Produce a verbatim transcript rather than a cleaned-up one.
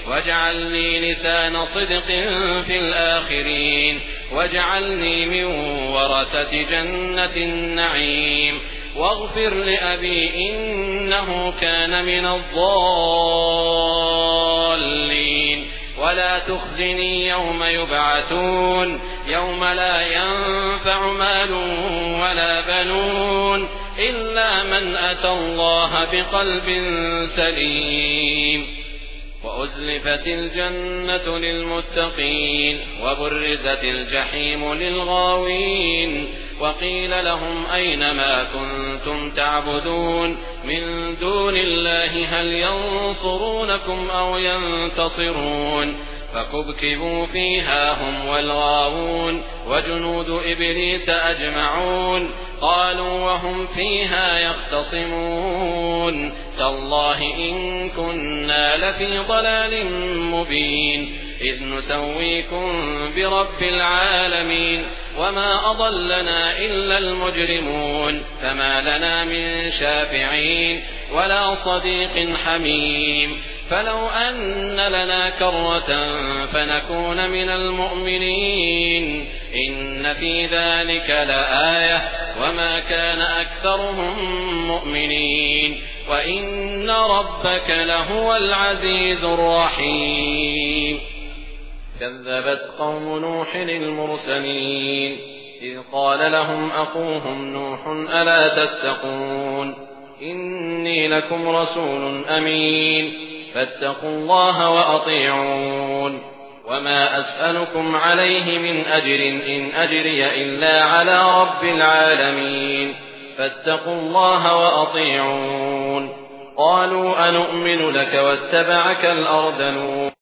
واجعل لي لسان صدق في الآخرين واجعلني من ورثة جنة النعيم واغفر لأبي إنه كان من الضالين ولا تخزني يوم يبعثون يوم لا ينفع مال ولا بنون إلا من أتى الله بقلب سليم. وأزلفت الجنة للمتقين وبرزت الجحيم للغاوين وقيل لهم أين ما كنتم تعبدون من دون الله هل ينصرونكم أو ينتصرون فكبكبوا فيها هم والغاوون وجنود إبليس أجمعون قالوا وهم فيها يختصمون تالله إن كنا لفي ضلال مبين إذ نسويكم برب العالمين وما أضلنا إلا المجرمون فما لنا من شافعين ولا صديق حميم فلو أن لنا كرة فنكون من المؤمنين إن في ذلك لآية وما كان أكثرهم مؤمنين وإن ربك لهو العزيز الرحيم. كذبت قوم نوح المرسلين إذ قال لهم أخوهم نوح ألا تتقون إني لكم رسول أمين فاتقوا الله وأطيعون وما أسألكم عليه من أجر إن أجري إلا على رب العالمين فاتقوا الله وأطيعون. قالوا أنؤمن لك واتبعك الأرذلون